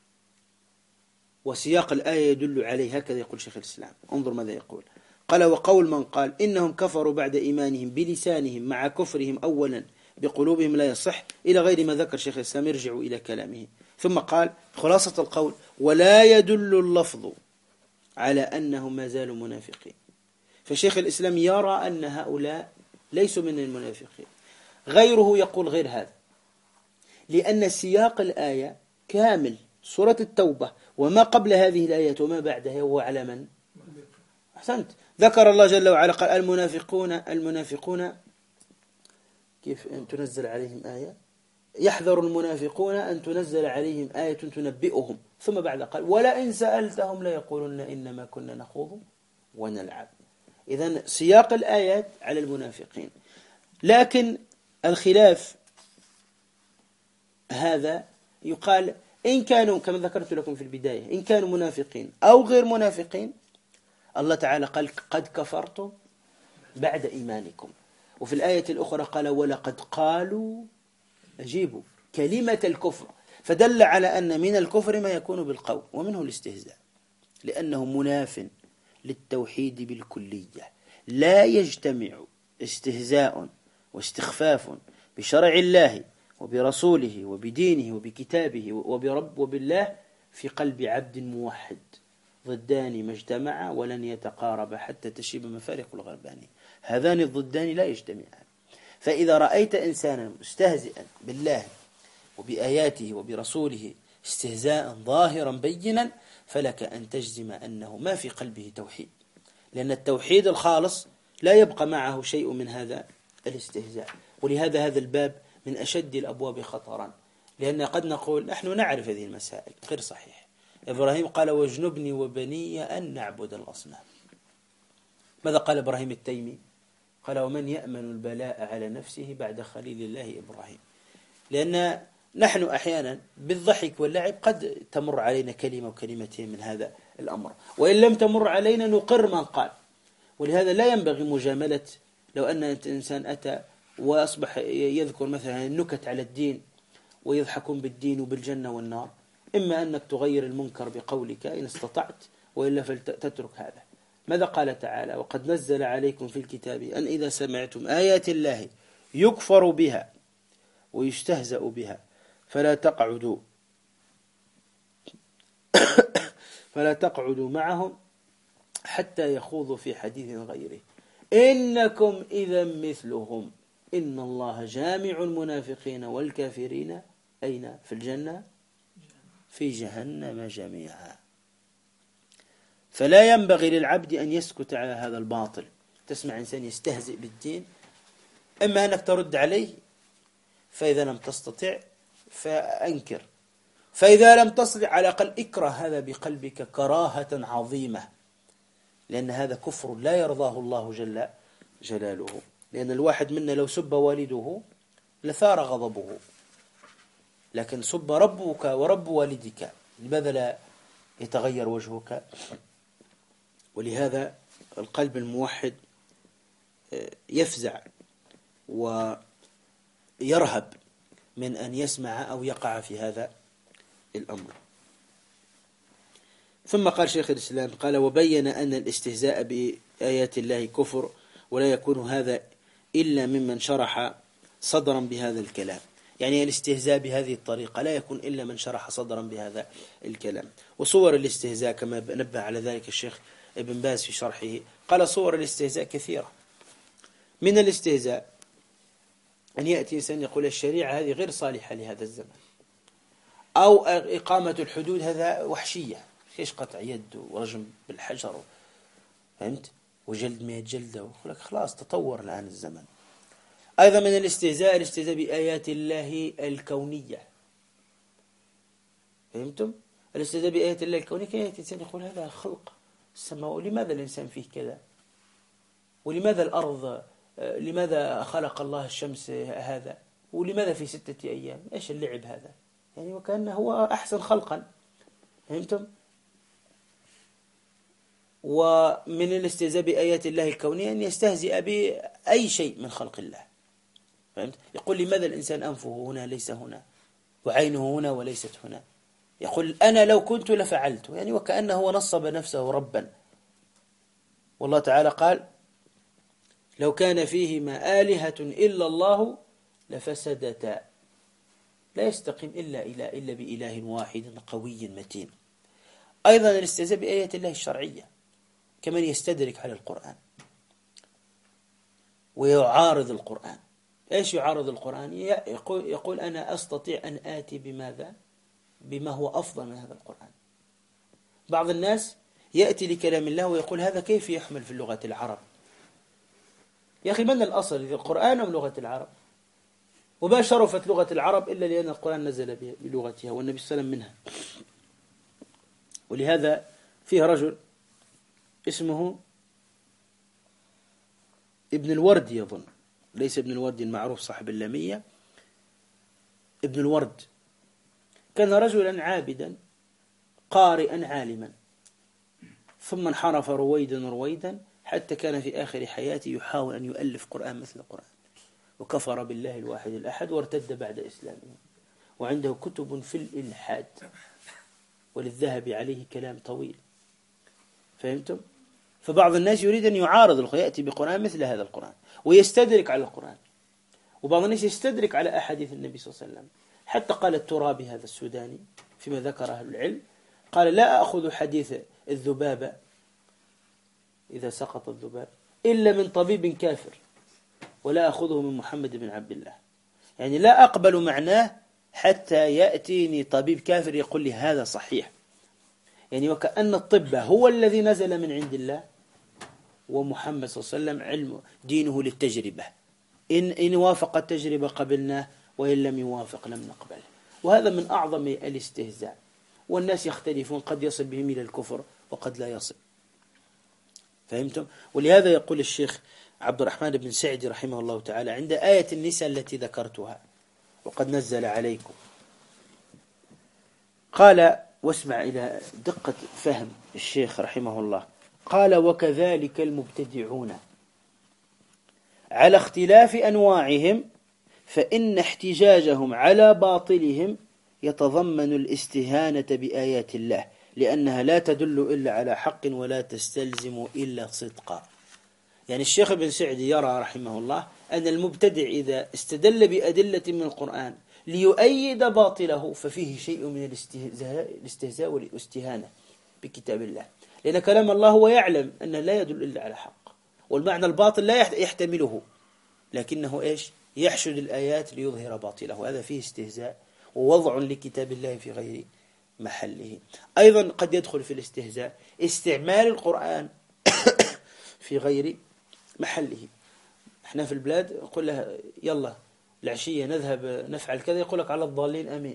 [SPEAKER 1] وسياق الآية يدل عليه، هكذا يقول شيخ الإسلام. انظر ماذا يقول، قال وقول من قال إنهم كفروا بعد إيمانهم بلسانهم مع كفرهم أولا بقلوبهم لا يصح، إلى غير ما ذكر شيخ الإسلام، يرجعوا إلى كلامه. ثم قال خلاصة القول ولا يدل اللفظ على أنهم ما زالوا منافقين. فشيخ الإسلام يرى أن هؤلاء ليسوا من المنافقين، غيره يقول غير هذا، لأن سياق الآية كامل، سورة التوبة وما قبل هذه الآية وما بعدها هو على من؟ أحسنت، ذكر الله جل وعلا قال المنافقون كيف أن تنزل عليهم آية، يحذر المنافقون أن تنزل عليهم آية تنبئهم، ثم بعد قال ولئن سألتهم ليقولن إنما كنا نخوض ونلعب. إذن سياق الآيات على المنافقين، لكن الخلاف هذا يقال إن كانوا كما ذكرت لكم في البداية إن كانوا منافقين أو غير منافقين، الله تعالى قال قد كفرتم بعد إيمانكم. وفي الآية الأخرى قال ولقد قالوا أجيبوا كلمة الكفر، فدل على أن من الكفر ما يكون بالقول ومنه الاستهزاء، لأنه مناف للتوحيد بالكلية. لا يجتمع استهزاء واستخفاف بشرع الله وبرسوله وبدينه وبكتابه وبرب وبالله في قلب عبد موحد، ضدان ما اجتمعا ولن يتقاربا حتى تشيب مفارق الغربان. هذان الضدان لا يجتمعان. فإذا رأيت إنسانا مستهزئا بالله وبآياته وبرسوله استهزاء ظاهرا بينا، فلك أن تجزم أنه ما في قلبه توحيد، لأن التوحيد الخالص لا يبقى معه شيء من هذا الاستهزاء. ولهذا هذا الباب من أشد الأبواب خطرا، لأن قد نقول نحن نعرف هذه المسائل، غير صحيح. إبراهيم قال واجنبني وبني أن نعبد الأصنام. ماذا قال إبراهيم التيمي؟ قال ومن يأمن البلاء على نفسه بعد خليل الله إبراهيم. لأن نحن أحيانا بالضحك واللعب قد تمر علينا كلمة وكلمتين من هذا الأمر، وإن لم تمر علينا نقر من قال. ولهذا لا ينبغي مجاملة. لو أن إنسان أتى وأصبح يذكر مثلا النكت على الدين ويضحكون بالدين وبالجنة والنار، إما أنك تغير المنكر بقولك إن استطعت، وإلا فلتترك هذا. ماذا قال تعالى؟ وقد نزل عليكم في الكتاب أن إذا سمعتم آيات الله يكفر بها ويستهزأ بها فلا تقعدوا معهم حتى يخوضوا في حديث غيره إنكم إذا مثلهم إن الله جامع المنافقين والكافرين أين؟ في الجنة في جهنم جميعا. فلا ينبغي للعبد أن يسكت على هذا الباطل. تسمع إنسان يستهزئ بالدين، إما أنك ترد عليه، فإذا لم تستطع فأنكر، فإذا لم تستطع على الأقل اكره هذا بقلبك كراهة عظيمة، لأن هذا كفر لا يرضاه الله جل جلاله. لأن الواحد منا لو سب والده لثار غضبه، لكن سب ربك ورب والدك لماذا لا يتغير وجهك؟ ولهذا القلب الموحد يفزع ويرهب من أن يسمع أو يقع في هذا الأمر. ثم قال شيخ الإسلام قال وبين أن الاستهزاء بآيات الله كفر، ولا يكون هذا إلا ممن شرح صدرا بهذا الكلام. يعني الاستهزاء بهذه الطريقة لا يكون إلا من شرح صدرا بهذا الكلام. وصور الاستهزاء كما نبه على ذلك الشيخ ابن باز في شرحه، قال صور الاستهزاء كثيرة. من الاستهزاء أن يأتي إنسان يقول الشريعة هذه غير صالحة لهذا الزمن، أو إقامة الحدود هذا وحشية، كيش قطع يد ورجم بالحجر، فهمت، وجلد 100 جلدة، ويقول لك خلاص تطور الآن الزمن. أيضا من الاستهزاء بآيات الله الكونية، فهمتم؟ الاستهزاء بآيات الله الكونية كان يأتي إنسان يقول هذا خلق السماء، ولماذا الإنسان فيه كذا؟ ولماذا الأرض؟ لماذا خلق الله الشمس هذا؟ ولماذا في 6 أيام؟ إيش اللعب هذا؟ يعني وكأنه هو أحسن خلقا، فهمتم؟ ومن الاستهزاء بآيات الله الكونية أن يستهزئ بأي شيء من خلق الله، فهمت؟ يقول لماذا الإنسان أنفه هنا ليس هنا، وعينه هنا وليست هنا؟ يقول أنا لو كنت لفعلت، يعني وكأنه هو نصب نفسه ربا. والله تعالى قال لو كان فيهما آلهة إلا الله لفسدتا، لا يستقيم إلا بإله واحد قوي متين. أيضا الاستهزاء بآيات الله الشرعية كمن يستدرك على القرآن ويعارض القرآن. إيش يعارض القرآن؟ يقول أنا أستطيع أن آتي بما هو أفضل من هذا القرآن. بعض الناس يأتي لكلام الله ويقول هذا كيف يحمل في لغة العرب؟ يا أخي من الأصل القرآن أم لغة العرب؟ وما شرفت لغة العرب إلا لأن القرآن نزل بلغتها والنبي صلى الله عليه وسلم منها. ولهذا فيه رجل اسمه ابن الورد يظن، ليس ابن الورد المعروف صاحب اللامية، ابن الورد كان رجلا عابدا قارئا عالما، ثم انحرف رويدا حتى كان في آخر حياته يحاول أن يؤلف قرآن مثل القرآن، وكفر بالله الواحد الأحد وارتد بعد إسلامه، وعنده كتب في الإلحاد، وللذهبي عليه كلام طويل. فهمتم؟ فبعض الناس يريد أن يعارض القرآن، يأتي بقرآن مثل هذا القرآن ويستدرك على القرآن، وبعض الناس يستدرك على أحاديث النبي صلى الله عليه وسلم. حتى قال الترابي هذا السوداني فيما ذكر أهل العلم، قال لا أخذ حديث الذبابة إذا سقط الذباب إلا من طبيب كافر، ولا أخذه من محمد بن عبد الله. يعني لا أقبل معناه حتى يأتيني طبيب كافر يقول لي هذا صحيح. يعني وكأن الطب هو الذي نزل من عند الله، ومحمد صلى الله عليه وسلم علم دينه للتجربة، إن وافق التجربة قبلناه، وإن لم يوافق لم نقبله. وهذا من أعظم الاستهزاء، والناس يختلفون، قد يصل بهم إلى الكفر وقد لا يصل. فهمتم؟ ولهذا يقول الشيخ عبد الرحمن بن سعدي رحمه الله تعالى عند آية النساء التي ذكرتها وقد نزل عليكم، قال، واسمع إلى دقة فهم الشيخ رحمه الله، قال وكذلك المبتدعون على اختلاف أنواعهم فإن احتجاجهم على باطلهم يتضمن الاستهانة بآيات الله، لأنها لا تدل إلا على حق ولا تستلزم إلا صدقا. يعني الشيخ ابن سعدي يرى رحمه الله أن المبتدع إذا استدل بأدلة من القرآن ليؤيد باطله ففيه شيء من الاستهزاء والاستهانة بكتاب الله، لأن كلام الله هو يعلم أنه لا يدل إلا على حق، والمعنى الباطل لا يحتمله، لكنه إيش؟ يحشد الآيات ليظهر باطله. هذا فيه استهزاء ووضع لكتاب الله في غير محله. أيضا قد يدخل في الاستهزاء استعمال القرآن في غير محله. احنا في البلاد يقول له يلا العشية نذهب نفعل كذا، يقول لك على الضالين أمين.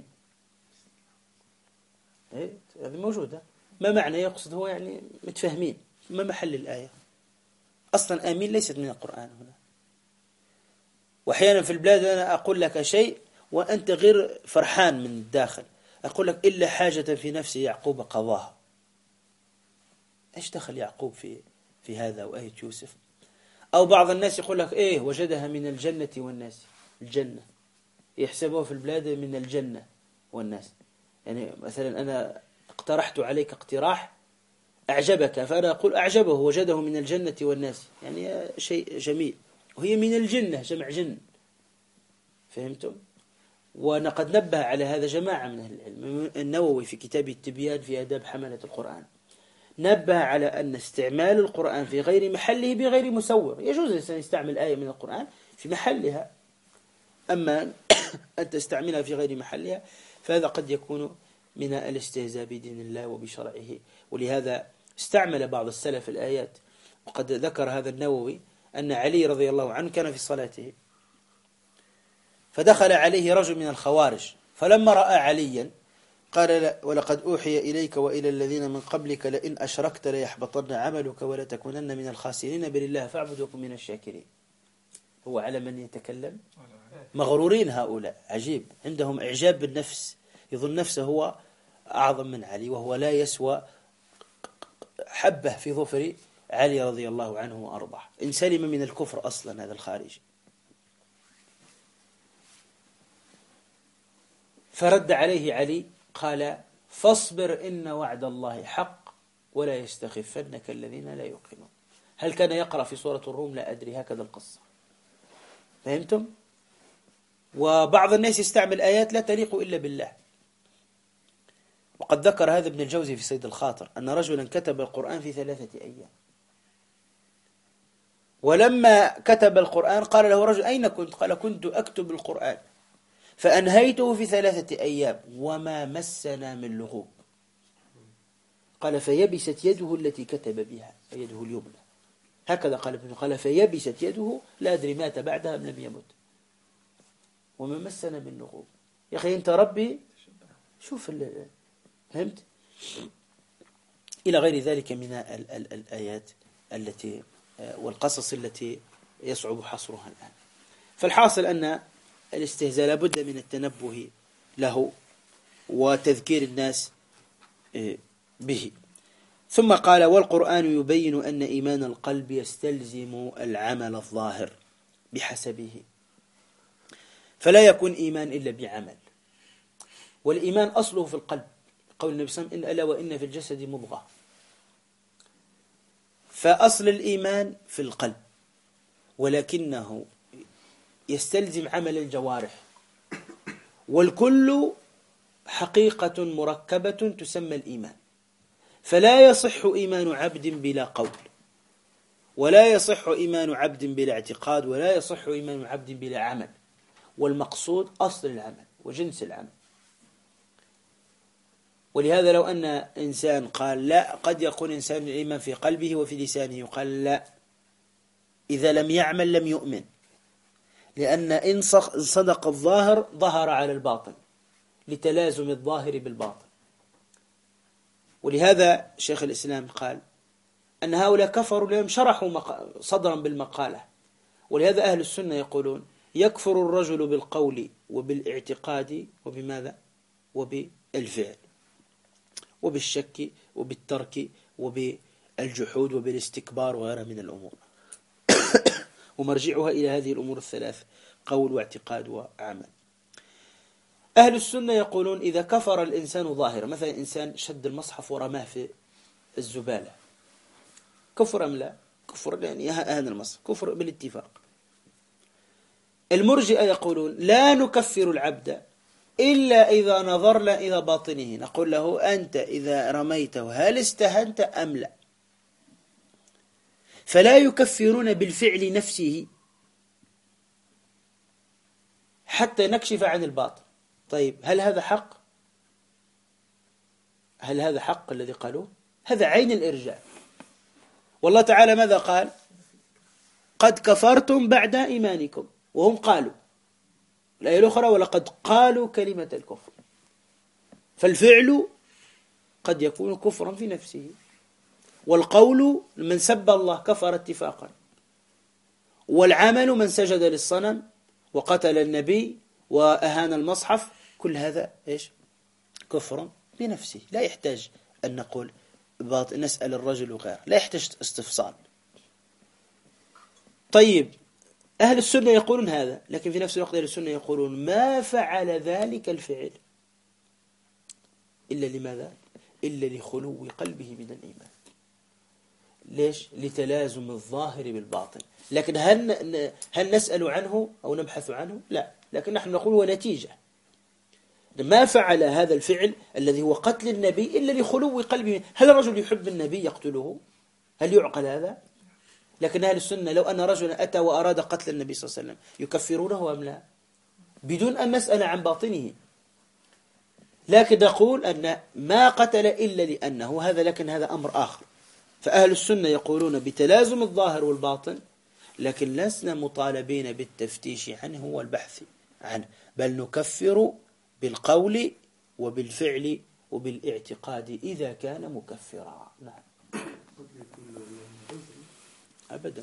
[SPEAKER 1] هذه موجودة. ما معنى؟ يقصد هو يعني متفاهمين، ما محل الآية أصلا. آمين ليست من القرآن هنا. وأحيانا في البلاد أنا أقول لك شيء وأنت غير فرحان من الداخل، أقول لك إلا حاجة في نفس يعقوب قضاها. إيش دخل يعقوب في هذا وآية يوسف؟ أو بعض الناس يقول لك إيه وجدها من الجنة والناس، الجنة يحسبوها في البلاد من الجنة والناس. يعني مثلا أنا اقترحت عليك اقتراح أعجبك، فأنا أقول أعجبه وجده من الجنة والناس، يعني شيء جميل، وهي من الجنة جمع جن. فهمتم؟ ولقد نبه على هذا جماعة من أهل العلم. النووي في كتاب التبيان في آداب حملة القرآن نبه على أن استعمال القرآن في غير محله بغير مسور. يجوز الإنسان يستعمل آية من القرآن في محلها، أما أن تستعملها في غير محلها فهذا قد يكون من الاستهزاء بدين الله وبشرعه. ولهذا استعمل بعض السلف الآيات. وقد ذكر هذا النووي أن علي رضي الله عنه كان في صلاته، فدخل عليه رجل من الخوارج، فلما رأى عليا قال ولقد أوحي إليك وإلى الذين من قبلك لئن أشركت ليحبطن عملك ولتكونن من الخاسرين بل الله فاعبد وكن من الشاكرين. هو على من يتكلم؟ مغرورين هؤلاء، عجيب، عندهم إعجاب بالنفس، يظن نفسه هو أعظم من علي، وهو لا يسوى حبه في ظفر علي رضي الله عنه وأرضاه. إن سلم من الكفر أصلا هذا الخارجي. فرد عليه علي قال فاصبر إن وعد الله حق ولا يستخفنك الذين لا يوقنون. هل كان يقرأ في سورة الروم؟ لا أدري، هكذا القصة. فهمتم؟ وبعض الناس يستعمل آيات لا تليق إلا بالله. وقد ذكر هذا ابن الجوزي في صيد الخاطر أن رجلا كتب القرآن في 3 أيام، ولما كتب القرآن قال له رجل أين كنت؟ قال كنت أكتب القرآن فأنهيته في 3 أيام وما مسنا من لغوب. قال فيبست يده التي كتب بها، يده اليمنى، هكذا قال فيبست يده، لا أدري مات بعدها أم لم يمت، وما مسنا من لغوب. يا أخي أنت ربي، شوف فهمت؟ إلى غير ذلك من الآيات التي والقصص التي يصعب حصرها الآن. فالحاصل أن الاستهزاء لابد من التنبه له وتذكير الناس به. ثم قال والقرآن يبين أن إيمان القلب يستلزم العمل الظاهر بحسبه، فلا يكون إيمان إلا بعمل، والإيمان أصله في القلب، قول النبي صلى الله عليه وسلم إن ألا وإن في الجسد مضغة، فأصل الإيمان في القلب، ولكنه يستلزم عمل الجوارح، والكل حقيقة مركبة تسمى الإيمان. فلا يصح إيمان عبد بلا قول، ولا يصح إيمان عبد بلا اعتقاد، ولا يصح إيمان عبد بلا عمل، والمقصود أصل العمل وجنس العمل. ولهذا لو أن إنسان قال لا، قد يكون إنسان الإيمان في قلبه وفي لسانه، يقال لا، إذا لم يعمل لم يؤمن، لأن إن صدق الظاهر ظهر على الباطن لتلازم الظاهر بالباطن. ولهذا شيخ الإسلام قال أن هؤلاء كفروا لأنهم شرحوا صدرا بالمقالة. ولهذا أهل السنة يقولون يكفر الرجل بالقول وبالاعتقاد وبماذا؟ وبالفعل، وبالشك وبالترك وبالجحود وبالاستكبار وغيرها من الأمور، ومرجعها إلى هذه الأمور الثلاث: قول واعتقاد وعمل. أهل السنة يقولون إذا كفر الإنسان ظاهرا، مثلا إنسان شد المصحف ورماه في الزبالة، كفر أم لا؟ كفر، يعني أهان المصحف، كفر بالاتفاق. المرجئة يقولون لا نكفر العبد إلا إذا نظرنا إلى باطنه، نقول له أنت إذا رميته هل استهنت أم لا؟ فلا يكفرون بالفعل نفسه حتى نكشف عن الباطن. طيب هل هذا حق؟ هل هذا حق الذي قالوه؟ هذا عين الإرجاء. والله تعالى ماذا قال؟ قد كفرتم بعد إيمانكم، وهم قالوا الآية الأخرى ولقد قالوا كلمة الكفر. فالفعل قد يكون كفرا في نفسه، والقول من سب الله كفر اتفاقا، والعمل من سجد للصنم وقتل النبي وأهان المصحف، كل هذا إيش؟ كفر بنفسه، لا يحتاج أن نقول نسأل الرجل وغيره، لا يحتاج استفصال. طيب أهل السنة يقولون هذا، لكن في نفس الوقت أهل السنة يقولون ما فعل ذلك الفعل إلا لماذا؟ إلا لخلو قلبه من الإيمان. ليش؟ لتلازم الظاهر بالباطن. لكن هل نسأل عنه أو نبحث عنه؟ لا، لكن نحن نقول ونتيجة ما فعل هذا الفعل الذي هو قتل النبي إلا لخلو قلبه. هل الرجل يحب النبي يقتله؟ هل يعقل هذا؟ لكن أهل السنة لو أن رجلا أتى وأراد قتل النبي صلى الله عليه وسلم يكفرونه أم لا؟ بدون أن نسأل عن باطنه. لكن نقول أن ما قتل إلا لأنه هذا، لكن هذا أمر آخر. فأهل السنة يقولون بتلازم الظاهر والباطن، لكن لسنا مطالبين بالتفتيش عنه والبحث عنه، بل نكفر بالقول وبالفعل وبالاعتقاد إذا كان مكفرا. نعم. أبدا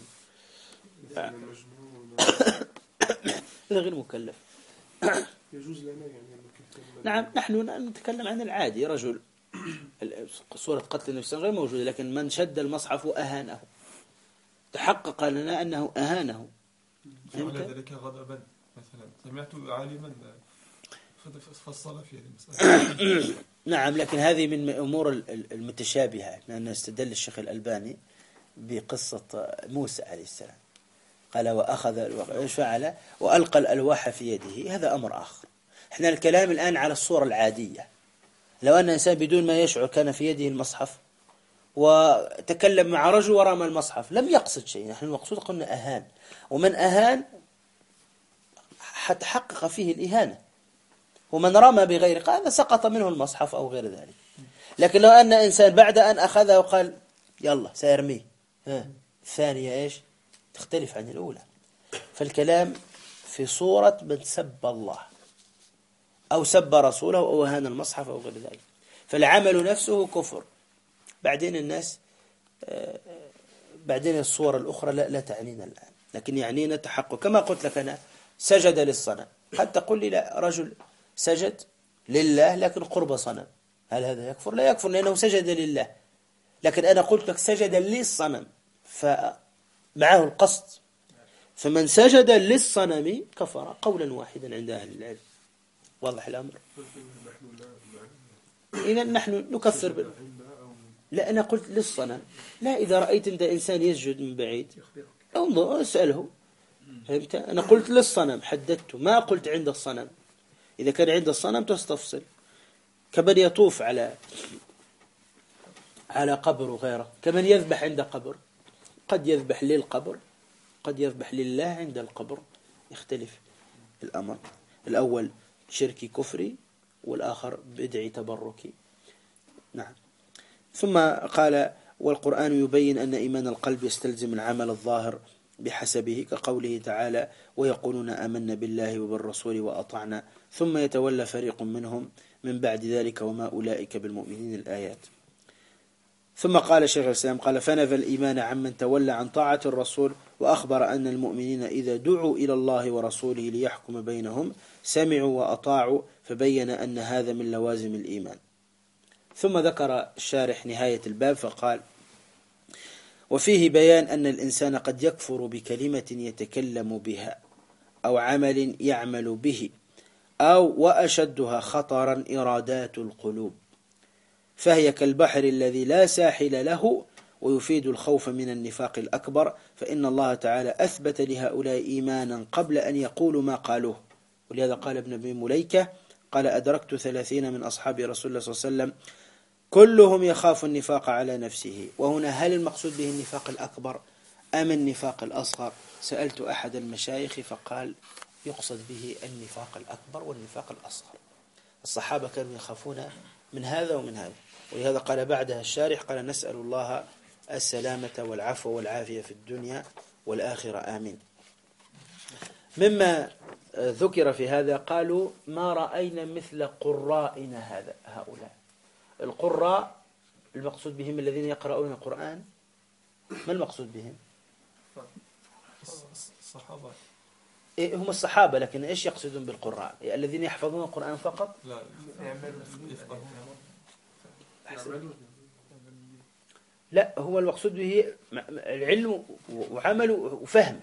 [SPEAKER 1] هذا غير مكلف.
[SPEAKER 2] يجوز لنا يعني
[SPEAKER 1] نعم، نحن نتكلم عن العادي، رجل صورة قتل النبي صلى الله عليه وسلم غير موجودة، لكن من شد المصحف وأهانه تحقق لنا أنه أهانه.
[SPEAKER 2] فعل ذلك غضبا مثلا، سمعت عالما فصل في هذه المسألة.
[SPEAKER 1] نعم، لكن هذه من أمور المتشابهة، لأن استدل الشيخ الألباني بقصة موسى عليه السلام، قال وأخذ فعل وألقى الألواح في يده، هذا أمر آخر. احنا الكلام الآن على الصورة العادية، لو أن إنسان بدون ما يشعر كان في يده المصحف وتكلم مع رجل ورمى المصحف لم يقصد شيء، نحن المقصود قلنا أهان، ومن أهان حقق فيه الإهانة، ومن رمى بغير هذا سقط منه المصحف أو غير ذلك. لكن لو أن إنسان بعد أن أخذه وقال يلا سيرميه، الثانية إيش؟ تختلف عن الأولى. فالكلام في صورة من سب الله أو سب رسوله أو أهان المصحف أو غير ذلك، فالعمل نفسه كفر. بعدين الناس بعدين الصور الأخرى لا تعنينا الآن، لكن يعنينا تحقق. كما قلت لك أنا سجد للصنم، قد تقول لي لا، رجل سجد لله لكن قرب صنم، هل هذا يكفر؟ لا يكفر لأنه سجد لله. لكن أنا قلت لك سجد للصنم فمعه القصد، فمن سجد للصنم كفر قولا واحدا عند أهل العلم. واضح الأمر؟ إذا نحن نكفر لا، أنا قلت للصنم. لا، إذا رأيت أنت إنسان يسجد من بعيد انظر اسأله، فهمت؟ أنا قلت للصنم، حددته، ما قلت عند الصنم. إذا كان عند الصنم تستفصل، كمن يطوف على قبر وغيره، كمن يذبح عند قبر، قد يذبح للقبر قد يذبح لله عند القبر، يختلف الأمر. الأول شركي كفري والآخر بدعي تبركي. نعم. ثم قال والقرآن يبين أن إيمان القلب يستلزم العمل الظاهر بحسبه، كقوله تعالى ويقولون آمنا بالله وبالرسول وأطعنا ثم يتولى فريق منهم من بعد ذلك وما أولئك بالمؤمنين، الآيات. ثم قال شيخ الإسلام قال فنفى الإيمان عمن تولى عن طاعة الرسول، وأخبر أن المؤمنين إذا دعوا إلى الله ورسوله ليحكم بينهم سمعوا وأطاعوا، فبين أن هذا من لوازم الإيمان. ثم ذكر الشارح نهاية الباب فقال وفيه بيان أن الإنسان قد يكفر بكلمة يتكلم بها أو عمل يعمل به، أو وأشدها خطرا إرادات القلوب، فهي كالبحر الذي لا ساحل له، ويفيد الخوف من النفاق الأكبر، فإن الله تعالى أثبت لهؤلاء إيمانا قبل أن يقولوا ما قالوه. ولهذا قال ابن أبي مليكة قال أدركت 30 من أصحاب رسول الله صلى الله عليه وسلم كلهم يخاف النفاق على نفسه. وهنا هل المقصود به النفاق الأكبر أم النفاق الأصغر؟ سألت أحد المشايخ فقال يقصد به النفاق الأكبر والنفاق الأصغر. الصحابة كانوا يخافون من هذا ومن هذا، ولهذا قال بعدها الشارح قال نسأل الله السلامة والعفو والعافية في الدنيا والآخرة آمين. مما ذكر في هذا قالوا ما رأينا مثل قرائنا هؤلاء. القراء المقصود بهم الذين يقرؤون القرآن، ما المقصود بهم؟
[SPEAKER 2] الصحابة.
[SPEAKER 1] هم الصحابة، لكن إيش يقصدون بالقراء؟ الذين يحفظون القرآن فقط؟
[SPEAKER 2] لا، يفقهون.
[SPEAKER 1] لا، هو المقصود به العلم وعمل وفهم.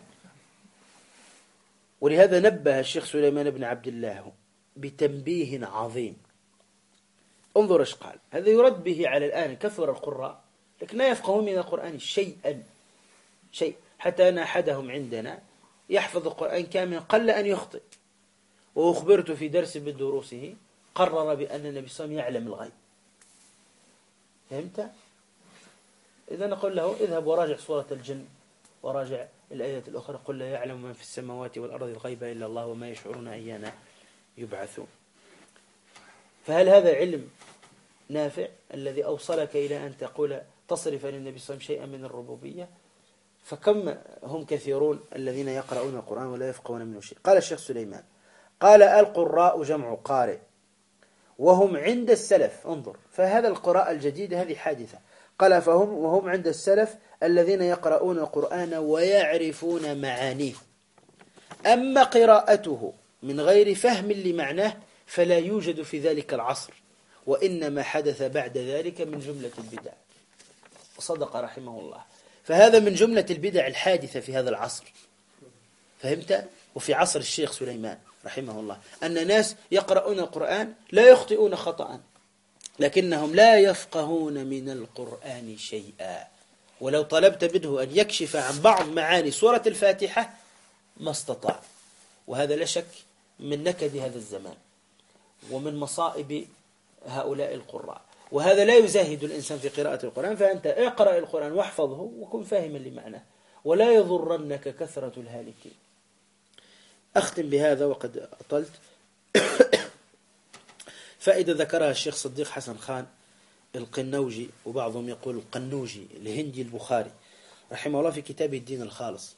[SPEAKER 1] ولهذا نبه الشيخ سليمان بن عبد الله بتنبيه عظيم. انظر ايش قال، هذا يرد به على الآن كثر القراء لكن لا يفقهون من القرآن شيء، حتى أن أحدهم عندنا يحفظ القرآن كاملا قل أن يخطئ، وأخبرت في درس من دروسه قرر بأن النبي صلى الله عليه وسلم يعلم الغيب. فهمت؟ إذا نقول له اذهب وراجع سورة الجن وراجع الآيات الأخرى، قل لا يعلم من في السماوات والأرض الغيب إلا الله وما يشعرون أيانا يبعثون. فهل هذا علم نافع الذي أوصلك إلى أن تصرف للنبي صلى الله عليه وسلم شيئا من الربوبية؟ فكم هم كثيرون الذين يقرؤون القرآن ولا يفقهون منه شيء. قال الشيخ سليمان قال القراء جمع قارئ وهم عند السلف. انظر، فهذا القراءة الجديدة هذه حادثة. قال وهم عند السلف الذين يقرؤون القرآن ويعرفون معانيه، أما قراءته من غير فهم لمعناه فلا يوجد في ذلك العصر، وإنما حدث بعد ذلك من جملة البدع. وصدق رحمه الله. فهذا من جملة البدع الحادثة في هذا العصر. فهمت؟ وفي عصر الشيخ سليمان رحمه الله أن ناس يقرؤون القرآن لا يخطئون خطأ، لكنهم لا يفقهون من القرآن شيئا. ولو طلبت منه أن يكشف عن بعض معاني سورة الفاتحة ما استطاع. وهذا لا شك من نكد هذا الزمان ومن مصائب هؤلاء القراء. وهذا لا يزاهد الإنسان في قراءة القرآن، فأنت اقرأ القرآن واحفظه وكن فاهما لمعناه، ولا يضرنك كثرة الهالكين. أختم بهذا وقد أطلت. فائدة ذكرها الشيخ صديق حسن خان القنوجي وبعضهم يقول القنوجي الهندي البخاري رحمه الله في كتابه الدين الخالص،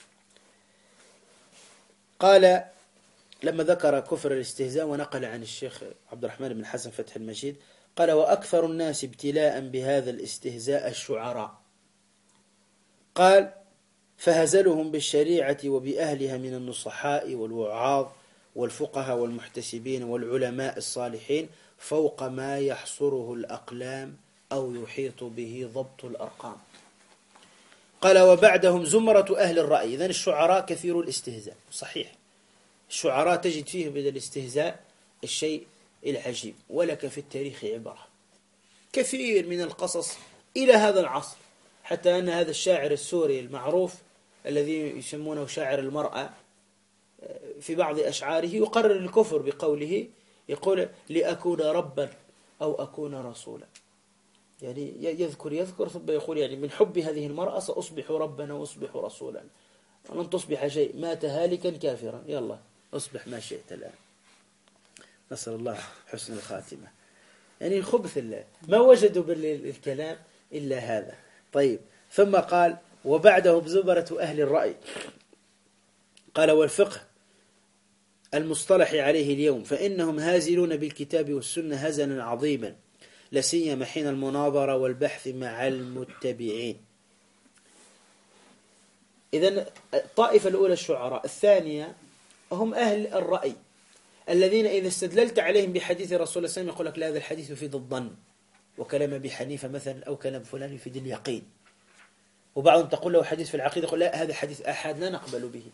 [SPEAKER 1] قال لما ذكر كفر الاستهزاء ونقل عن الشيخ عبد الرحمن بن حسن فتح المجيد قال: وأكثر الناس ابتلاء بهذا الاستهزاء الشعراء. قال: فهزلهم بالشريعة وبأهلها من النصحاء والوعاظ والفقهاء والمحتسبين والعلماء الصالحين فوق ما يحصره الأقلام أو يحيط به ضبط الأرقام. قال: وبعدهم زمرة أهل الرأي. إذن الشعراء كثير الاستهزاء، صحيح الشعراء تجد فيه بدل الاستهزاء الشيء العجيب، ولك في التاريخ عبرة. كثير من القصص إلى هذا العصر، حتى أن هذا الشاعر السوري المعروف الذي يسمونه شاعر المرأة في بعض أشعاره يقرر الكفر بقوله، يقول: لأكون ربا أو أكون رسولا. يعني يذكر ثم يقول يعني من حب هذه المرأة سأصبح ربا وأصبح رسولا، ولن تصبح شيء، مات هالكا كافرا، يلا أصبح ما شئت الآن، نسأل الله حسن الخاتمة. يعني خبث الله، ما وجدوا بالكلام إلا هذا. طيب، ثم قال: وبعده بزبرة أهل الرأي. قال: والفقه المصطلح عليه اليوم فإنهم هازلون بالكتاب والسنة هزلا عظيما، لسيما حين المناظرة والبحث مع المتبعين. إذن الطائفة الأولى الشعراء، الثانية هم أهل الرأي الذين إذا استدللت عليهم بحديث رسول الله صلى الله عليه وسلم يقول لك: لا، هذا الحديث يفيد الظن، وكلام أبي حنيفة مثلا أو كلام فلان يفيد اليقين. وبعضهم تقول له حديث في العقيدة يقول: لا، هذا حديث أحد لا نقبل به،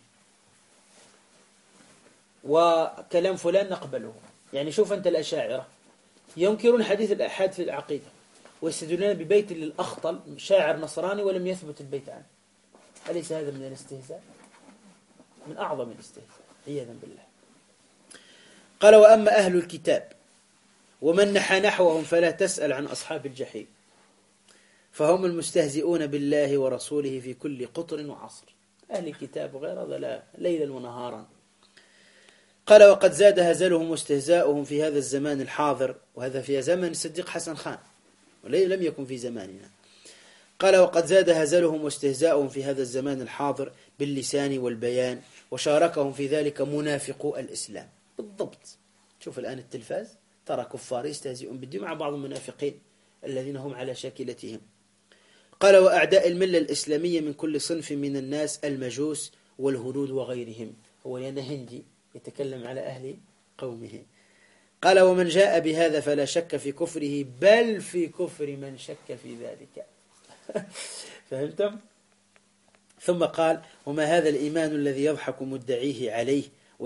[SPEAKER 1] وكلام فلان نقبله. يعني شوف أنت الأشاعرة ينكرون حديث الأحاد في العقيدة ويستدلون ببيت للأخطل شاعر نصراني ولم يثبت البيت عنه. أليس هذا من الاستهزاء؟ من أعظم الاستهزاء عياذا بالله. قال: وأما أهل الكتاب ومن نحى نحوهم فلا تسأل عن أصحاب الجحيم، فهم المستهزئون بالله ورسوله في كل قطر وعصر. أهل الكتاب وغير هذا لا، ليلا ونهارا. قال: وقد زاد هزلهم واستهزاؤهم في هذا الزمان الحاضر، وهذا في زمن الصديق حسن خان ولم يكن في زماننا. قال: وقد زاد هزلهم واستهزاؤهم في هذا الزمان الحاضر باللسان والبيان، وشاركهم في ذلك منافقو الإسلام. بالضبط، شوف الآن التلفاز ترى كفار يستهزئون بالدين مع بعض المنافقين الذين هم على شاكلتهم. قال: وأعداء الملة الإسلامية من كل صنف من الناس المجوس والهنود وغيرهم. هو هندي يتكلم على أهل قومه. قال: ومن جاء بهذا فلا شك في كفره، بل في كفر من شك في ذلك. فهمتم؟ ثم قال: وما هذا الإيمان الذي يضحك مدعيه عليه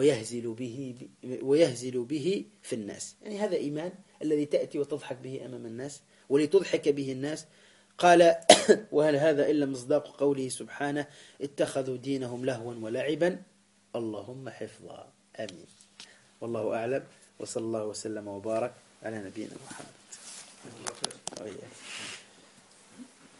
[SPEAKER 1] ويهزل به في الناس. يعني هذا إيمان الذي تأتي وتضحك به أمام الناس ولتضحك به الناس. قال: وهل هذا إلا مصداق قوله سبحانه: اتخذوا دينهم لهوا ولعبا، اللهم حفظا. آمين. والله أعلم، وصلى الله وسلم وبارك على نبينا محمد.